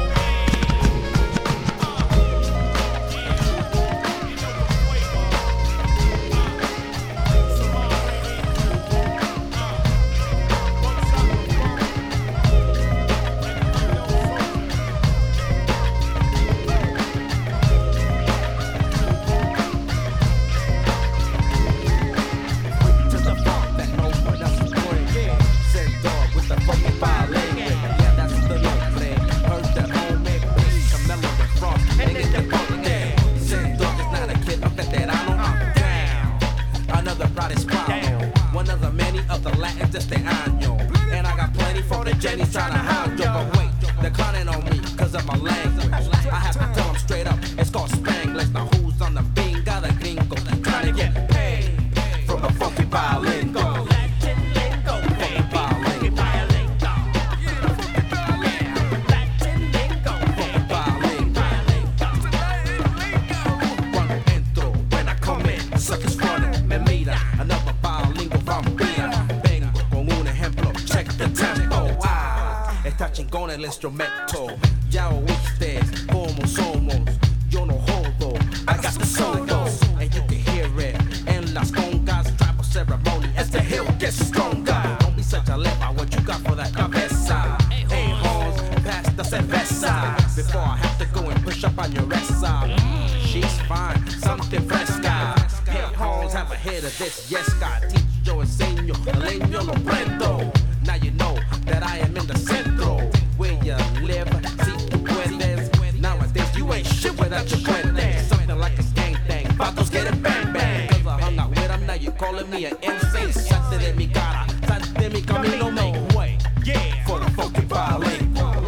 To the funk that no one else is doing. Send dog with the funky violin. Yeah, that's the nombre. Heard that homemade beat, Camelo and Frost. They get the funk down. Send dog is not a kid of veterano. Down. Another prodigy problem. One of the many of the Latin de este año. And I got plenty for the Jenny's trying to hide yo. But wait, they're clowning on me cause of my language. I have to tell them straight up, it's called Spanglish. Now who's on the bean? Got a gringo trying to get paid from a funky violin. Go. Está chingón el instrumento. Ya oíste como somos. Yo no jodo. I got the solos. And you can hear it en las congas. Tribal ceremony as the hill gets stronger. Don't be such a leper. What you got for that cabeza? Hey, Holmes, pass the cerveza. Before I have to go and push up on your esa. She's fine, something fresca. Hey, Holmes, have a hit of this. Yes, God, teach yo enseño. El leño lo prendo. Now you know that I am in the centro where you live. Si tú puedes. Nowadays you ain't shit without your puentes. Something like a gang thing. Vatos get it bang bang. Cause I hung out with them. Now you calling me an insane. Salte de mi cara. Salte de mi camino. Make way. Yeah. For the funky violin.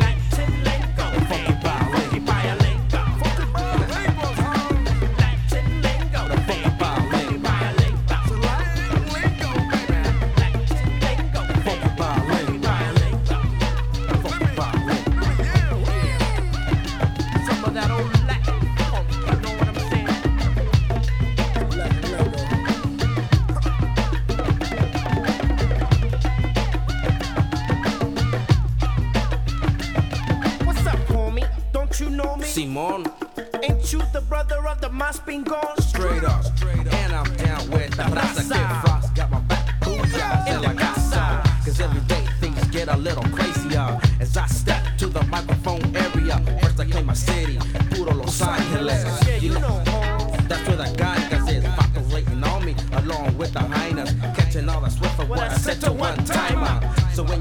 Simon, ain't you the brother of the Mas Pingon? Straight up, and I'm down with the raza. Get frost, got my back, booyah, en la casa. Cause every day things get a little crazier as I step to the microphone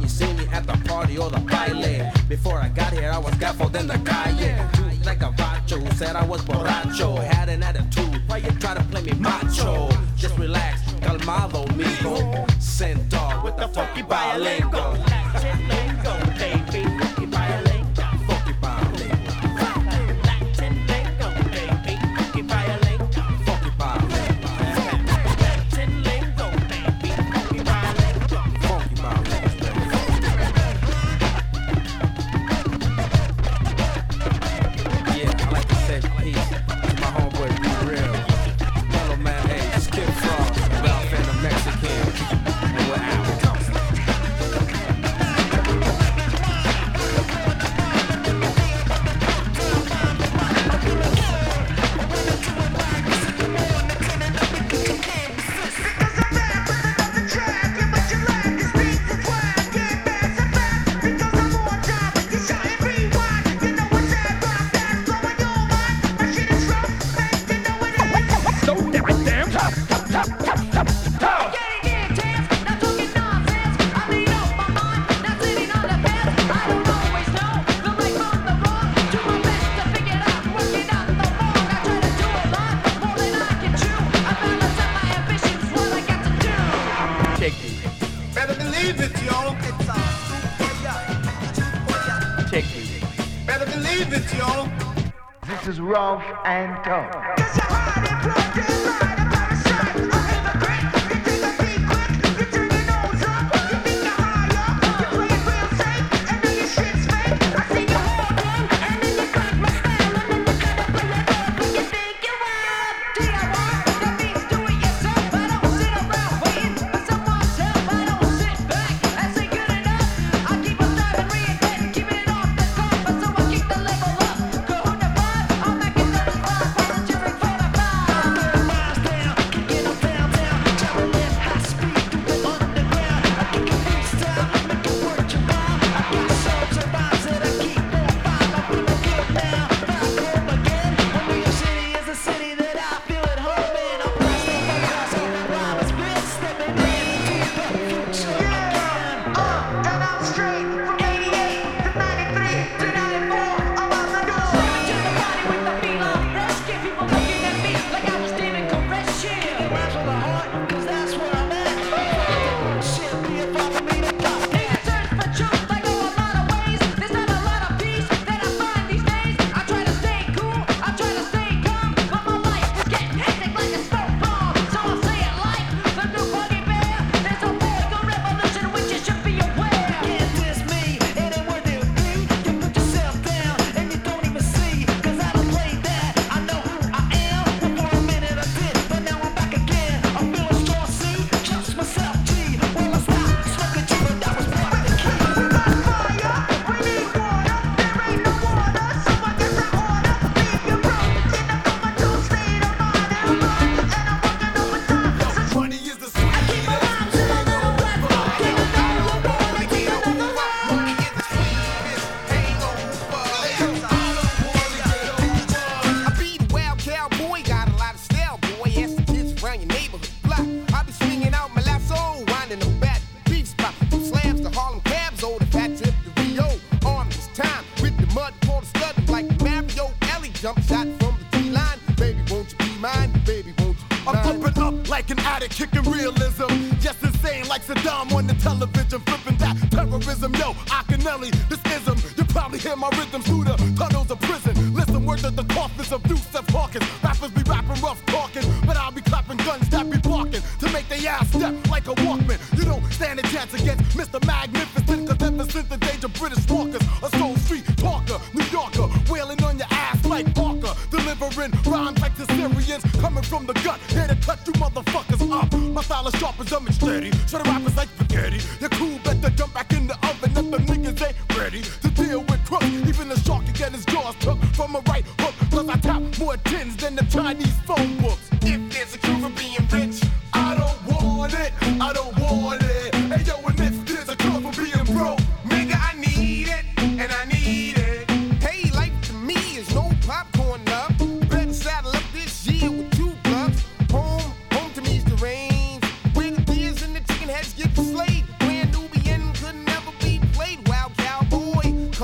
when you see me at the party or the baile. Before I got here, I was gaffled in the calle. Like a macho, said I was borracho. Had an attitude, why you try to play me macho? Just relax, calmado, mijo. Centaur with the funky biolingo. Latin lingo, baby, funky biolingo. Funky biolingo. Latin lingo, baby, funky biolingo. Funky biolingo. Latin lingo, baby, funky biolingo. Funky biolingo. Yeah, I like to say peace to my homeboy Be Real. Hello man, hey, it's Kid Frost, Ralph and the Mexican. And we're out. Better believe it, y'all. Check it. Better believe it, y'all. This is Ralph and Tom. Home to me's the range. Where the beers and the chicken heads get slayed. Brand Nubian could never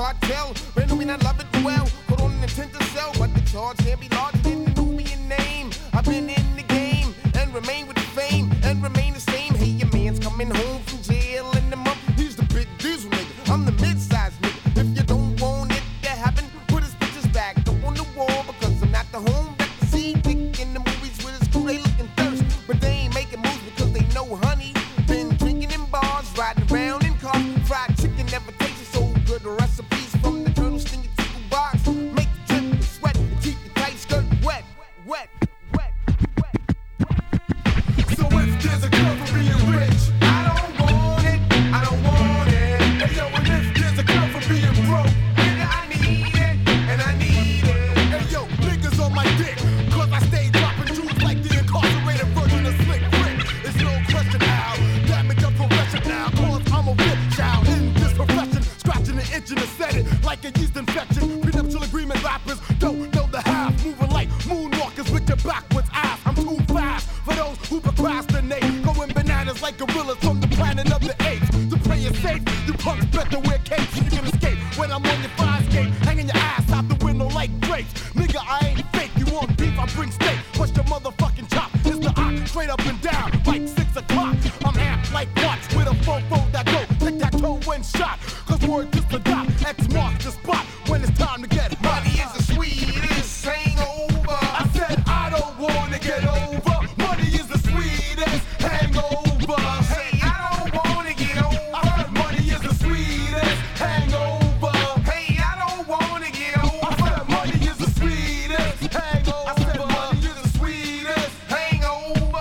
cartel. Brand new, I love it well. Put on an intent to sell, but the charge can't be larger than the Nubian name. I've been in the game and remain with the fame and remain the same. Hey, your man's coming home from jail in the month. He's the big diesel nigga. I'm the mid-size nigga. If you don't want it to happen, put his pictures back up on the wall because I'm not the home that you see. Dick in the movies with his crew, they looking thirst, but they ain't making moves because they know honey. Been drinking in bars, riding around in cars. Fried chicken never tasted so good. Recipes from the Colonel Stingy Tickle box. Make the drip and sweat and keep your tight skirt wet, wet, wet, wet. So if there's a girl for being rich, I don't want it, I don't want it. Hey yo, and if there's a girl for being broke, nigga, I need it, and I need it. Hey yo, niggas on my dick, cause I stay dropping jewels like the incarcerated version of Slick Rick. It's no question how, damage your profession now, cause I'm a rich child in this profession. Scratching the itch and set it like a yeast infection. Prenuptial agreement rappers don't know the half. Moving like moonwalkers with your backwards ass. I'm too fast for those who procrastinate. Going bananas like gorillas from the planet of the apes. To play it safe, you punks better wear capes. You can escape when I'm on your fire escape. Hanging your ass out the window like grapes. Nigga, I ain't fake. You want beef, I bring steak. What's your motherfucking chop? It's the ox, straight up and down, like 6 o'clock. I'm amped like watch with a fofo that go tic-tac-toe when shot. Cause word just a dot, X marks the spot when it's time to get hot. Money is the sweetest hangover. I said I don't wanna get over. Money is the sweetest hangover. Hey, I don't wanna get over. I said money is the sweetest hangover. Hey, I don't wanna get over. I said money is the sweetest hangover. I said money is the sweetest hangover.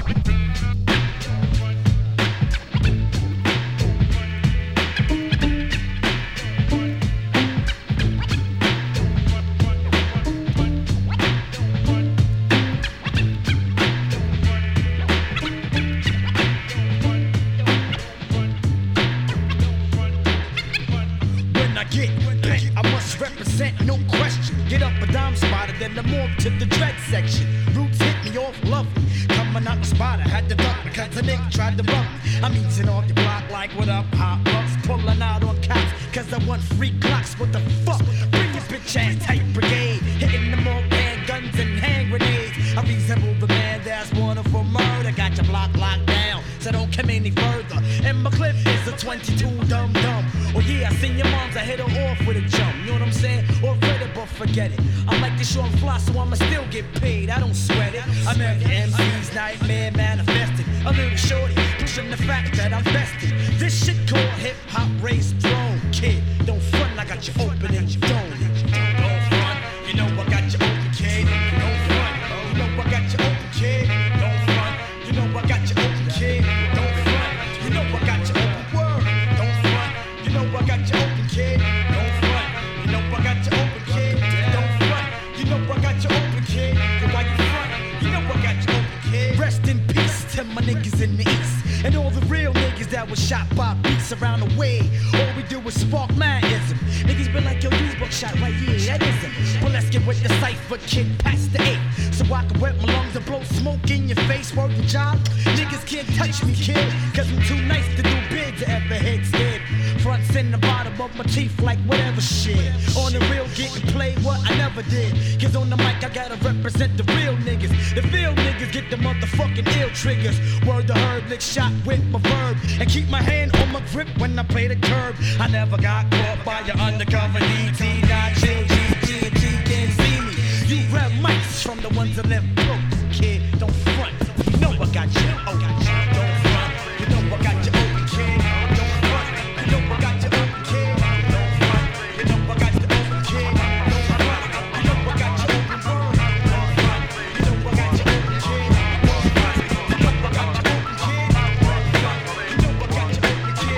When I get bent, I must represent, no question. Get up a dime spotter, then the morph to the dread section. Roots hit me off lovely. Coming out the spot, I had to duck because the nigga tried to bump me. I'm eating off the block like what up, hot bucks. Pulling out on cops, cause I want free clocks. What the fuck? Bring your bitch ass tight brigade. Hitting them all hand guns and hand grenades. I resemble the man that's wanted for murder. Got your block locked down, so don't come any further. And my clip is a 22 dum dum. Oh yeah, I seen your moms, I hit her off with a jump. You know what I'm saying? Or read it, but forget it. I like to show 'em fly, so I'ma still get paid. I don't sweat it. I'm every MC's nightmare manifested. A little shorty, pushing the fact that I'm vested. This shit called hip hop race throne. Kid, don't front, I got you open and you don't. Don't front, you know I got you open, kid. Don't front, you know I got you open, kid. Don't front, you know I got you open, kid. Don't front, you know I got you open, word. Don't front, you know I got you open, kid. Don't front, you know I got you open, kid. Don't front, you know I got you open, kid. Why you front, you know I got you open, kid. Rest in peace to my niggas in the east. And all the real niggas that was shot by beats around the way. All we do is spark madism. Niggas been like, yo, use buckshot right here, that isn't. Well, let's get with the cypher, kid, past the 8. So I can wet my lungs and blow smoke in your face, working job. Niggas can't touch me, kid, cause I'm too nice to do big to ever hit dead. Fronts in the bottom of my teeth like whatever shit. On the real, getting played what I never did. Cause on the mic, I gotta represent the real niggas. The real niggas get the motherfucking ill triggers. Word to herb, lick shot with my verb. And keep my hand on my grip when I play the curb. I never got caught by your undercover DT. Not chill, GG, and G didn't see me. You grab mics from the ones that left broke. Kid, don't front. You know I got you. Oh, don't front. You know I got you open, kid. Don't front. You know I got you open, kid. Don't front. You know I got you open, kid. Don't front. You know I got you open, word. Don't front. You know I got you open, kid. Don't front. You know I got you open, kid. Don't front. You know I got you open, kid.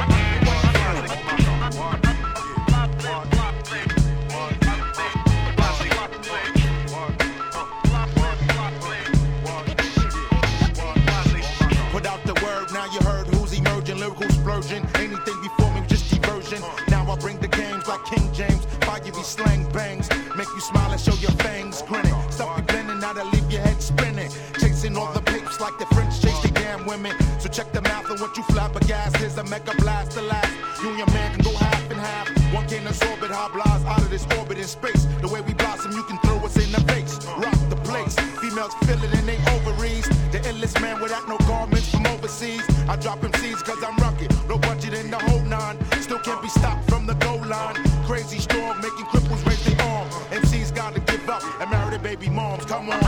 Put out the word, now you heard who's emerging, lyrical splurging. Anything before me was just diversion. Now I bring the games like King James. Fire be slang bangs, make you smile and show your fangs grinning. Stuff you blending, now to leave your head spinning. Chasing all the papes like the French chase the damn women. So check the mouth and what you flabbergast is a mega blast to last. You and your man can go half and half. One can absorb it, blah blahs out of this orbit in space. The way we blossom, you can throw us in the face. Rock the place. Females feel it in their ovaries. The illest man without no garments from overseas. I drop them seeds cause I'm rugged. No budget in the whole nine. Still can't be stopped from the goal line. Crazy strong, making cripples raise their arm. MC's gotta give up and marry their baby moms. Come on.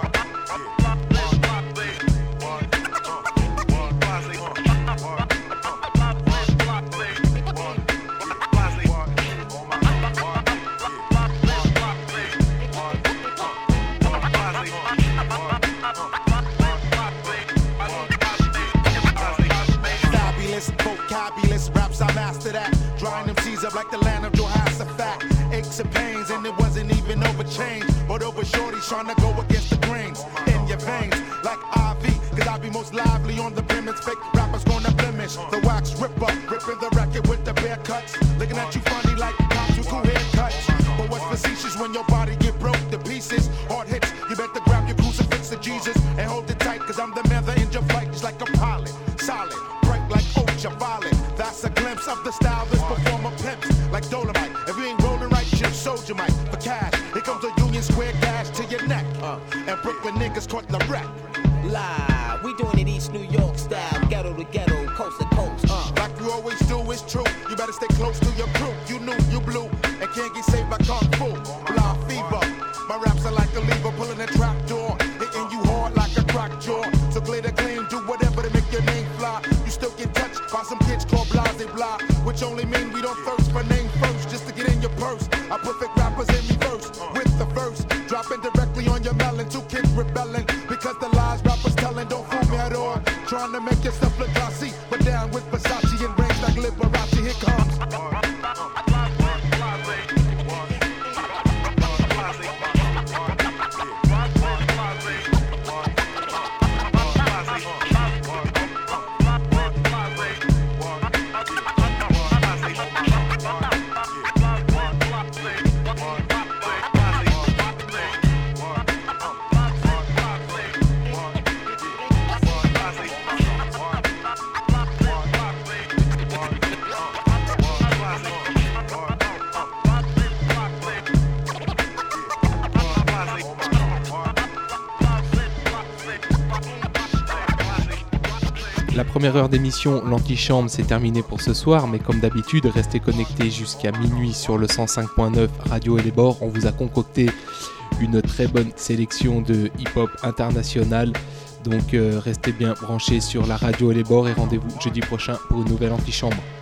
Vocabulous raps, I master that. Drying them seas up like the land of Jehoshaphat. Aches and pains, and it wasn't even over change, but over shorties trying to go against the grains. In your veins, like IV, cause I be most lively on the premise. Fake rappers gonna blemish. The wax ripper, ripping the record with the bare cuts. Looking at you funny like cops with cool haircuts. But what's facetious when your body get broke to pieces? Hard hits, you better grab your crucifix to Jesus and hold it tight, cause I'm the man that in your fight just like a pilot. Solid. Like ultraviolet, that's a glimpse of the style this performer pimps. Like Dolomite, if you ain't rolling right, shit soldier might. For cash, here comes a Union Square dash to your neck. And Brooklyn niggas caught the wreck. Live, we doing it East New York style, ghetto to ghetto, coast to coast. Like you always do, it's true. You better stay close to your crew. You knew you blew and can't get saved by Kung Fu. Blah fever, my raps are like a lever pulling a trap door, hitting you hard like a crack jaw. So clear the claim, do whatever to make your name fly. Still get touched by some kids called blase blah, which only mean we don't thirst for name first, just to get in your purse. I perfect rappers in reverse with the verse, dropping directly on your melon. Two kids rebelling because the lies rappers telling don't fool me at all. Trying to make yourself look glossy, but down with Versace and range like Liberace. Here comes. La première heure d'émission, l'antichambre, c'est terminé pour ce soir, mais comme d'habitude, restez connectés jusqu'à minuit sur le 105.9 Radio et les bords. On vous a concocté une très bonne sélection de hip-hop international, donc restez bien branchés sur la Radio et les bords et rendez-vous jeudi prochain pour une nouvelle antichambre.